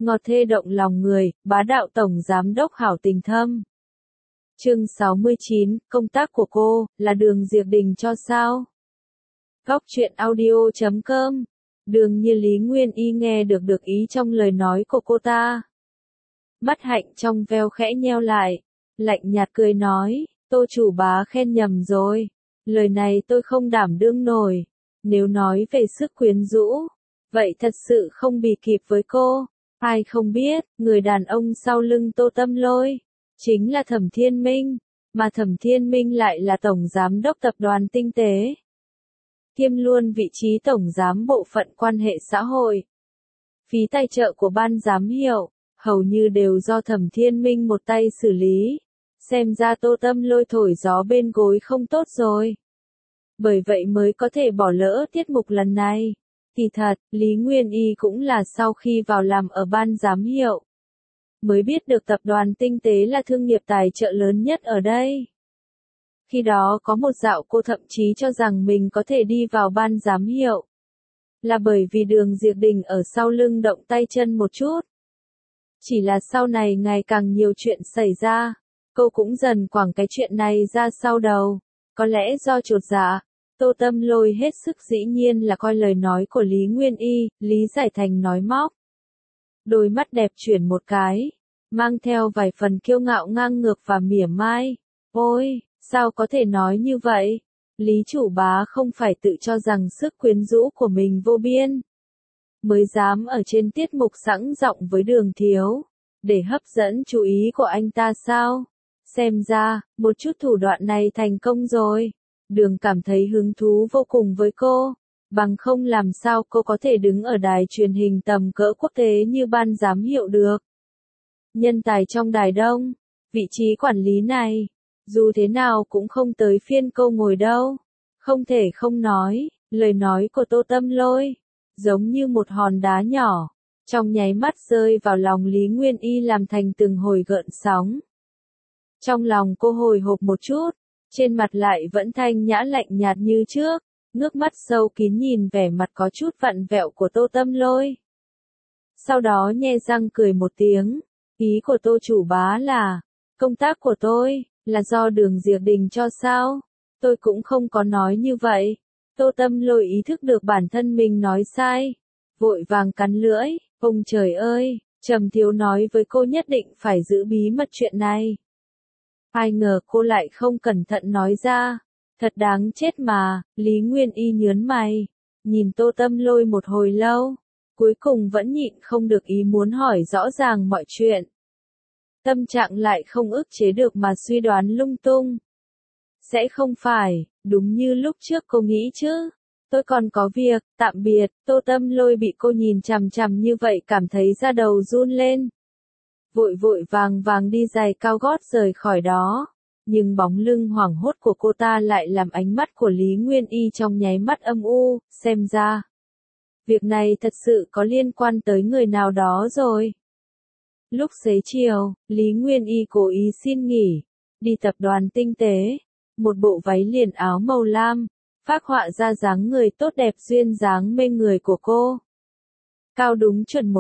ngọt thê động lòng người, bá đạo tổng giám đốc hảo tình thâm. Chương 69, công tác của cô, là Đường Diệp Đình cho sao? Góc truyện audio.com. Đường Như Lý Nguyên Y nghe được ý trong lời nói của cô ta. Mắt hạnh trong veo khẽ nheo lại, lạnh nhạt cười nói, Tô chủ bá khen nhầm rồi. Lời này tôi không đảm đương nổi. Nếu nói về sức quyến rũ, vậy thật sự không bì kịp với cô. Ai không biết, người đàn ông sau lưng Tô Tâm Lôi chính là Thẩm Thiên Minh, mà Thẩm Thiên Minh lại là tổng giám đốc tập đoàn Tinh Tế, kiêm luôn vị trí tổng giám bộ phận quan hệ xã hội. Phí tài trợ của ban giám hiệu hầu như đều do Thẩm Thiên Minh một tay xử lý. Xem ra Tô Tâm Lôi thổi gió bên gối không tốt rồi. Bởi vậy mới có thể bỏ lỡ tiết mục lần này. Kỳ thật, Lý Nguyên Y cũng là sau khi vào làm ở ban giám hiệu, mới biết được tập đoàn Tinh Tế là thương nghiệp tài trợ lớn nhất ở đây. Khi đó có một dạo cô thậm chí cho rằng mình có thể đi vào ban giám hiệu, là bởi vì Đường Diệp Đình ở sau lưng động tay chân một chút. Chỉ là sau này ngày càng nhiều chuyện xảy ra, cô cũng dần quẳng cái chuyện này ra sau đầu. Có lẽ do chột dạ, Tô Tâm Lôi hết sức dĩ nhiên là coi lời nói của Lý Nguyên Y, lý giải thành nói móc. Đôi mắt đẹp chuyển một cái, mang theo vài phần kiêu ngạo ngang ngược và mỉa mai. Ôi, sao có thể nói như vậy? Lý chủ bá không phải tự cho rằng sức quyến rũ của mình vô biên, mới dám ở trên tiết mục sẵn giọng với Đường thiếu, để hấp dẫn chú ý của anh ta sao? Xem ra, một chút thủ đoạn này thành công rồi. Đường cảm thấy hứng thú vô cùng với cô, bằng không làm sao cô có thể đứng ở đài truyền hình tầm cỡ quốc tế như ban giám hiệu được. Nhân tài trong Đài Đông, vị trí quản lý này, dù thế nào cũng không tới phiên cô ngồi đâu. Không thể không nói, lời nói của Tô Tâm Lôi, giống như một hòn đá nhỏ, trong nháy mắt rơi vào lòng Lý Nguyên Y làm thành từng hồi gợn sóng. Trong lòng cô hồi hộp một chút, trên mặt lại vẫn thanh nhã lạnh nhạt như trước, ngước mắt sâu kín nhìn vẻ mặt có chút vặn vẹo của Tô Tâm Lôi. Sau đó nhe răng cười một tiếng, ý của Tô chủ bá là, công tác của tôi, là do Đường Diệp Đình cho sao? Tôi cũng không có nói như vậy. Tô Tâm Lôi ý thức được bản thân mình nói sai, vội vàng cắn lưỡi, ông trời ơi, Trầm thiếu nói với cô nhất định phải giữ bí mật chuyện này. Ai ngờ cô lại không cẩn thận nói ra, thật đáng chết mà. Lý Nguyên Y nhớn mày, nhìn Tô Tâm Lôi một hồi lâu, cuối cùng vẫn nhịn không được ý muốn hỏi rõ ràng mọi chuyện. Tâm trạng lại không ức chế được mà suy đoán lung tung. Sẽ không phải, đúng như lúc trước cô nghĩ chứ. Tôi còn có việc, tạm biệt. Tô Tâm Lôi bị cô nhìn chằm chằm như vậy cảm thấy da đầu run lên. Vội vàng đi giày cao gót rời khỏi đó. Nhưng bóng lưng hoảng hốt của cô ta lại làm ánh mắt của Lý Nguyên Y trong nháy mắt âm u, xem ra. Việc này thật sự có liên quan tới người nào đó rồi. Lúc xế chiều, Lý Nguyên Y cố ý xin nghỉ, đi tập đoàn Tinh Tế. Một bộ váy liền áo màu lam, phác họa ra dáng người tốt đẹp duyên dáng mê người của cô. Cao đúng chuẩn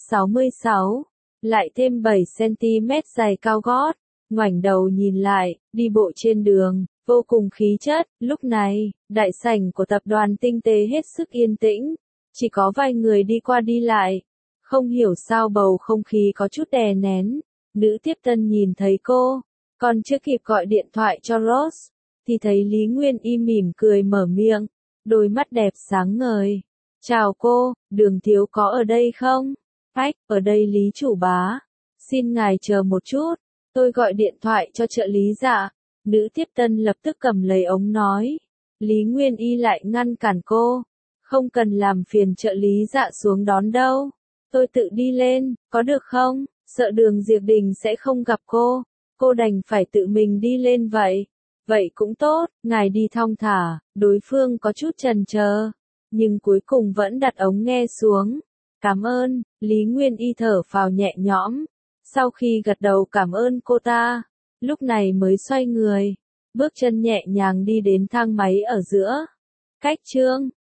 1m66, lại thêm 7cm giày cao gót, ngoảnh đầu nhìn lại, đi bộ trên đường, vô cùng khí chất. Lúc này, đại sảnh của tập đoàn Tinh Tế hết sức yên tĩnh, chỉ có vài người đi qua đi lại. Không hiểu sao bầu không khí có chút đè nén. Nữ tiếp tân nhìn thấy cô, còn chưa kịp gọi điện thoại cho Rose, thì thấy Lý Nguyên Y mỉm cười mở miệng, đôi mắt đẹp sáng ngời. Chào cô, Đường thiếu có ở đây không? Ách, ở đây Lý chủ bá. Xin ngài chờ một chút, tôi gọi điện thoại cho trợ lý Dạ. Nữ tiếp tân lập tức cầm lấy ống nói. Lý Nguyên Y lại ngăn cản cô. Không cần làm phiền trợ lý Dạ xuống đón đâu. Tôi tự đi lên, có được không? Sợ Đường Diệp Đình sẽ không gặp cô đành phải tự mình đi lên vậy. Vậy cũng tốt, ngài đi thong thả. Đối phương có chút chần chờ, nhưng cuối cùng vẫn đặt ống nghe xuống. Cảm ơn. Lý Nguyên Y thở phào nhẹ nhõm. Sau khi gật đầu cảm ơn cô ta, lúc này mới xoay người, bước chân nhẹ nhàng đi đến thang máy ở giữa. Cách chương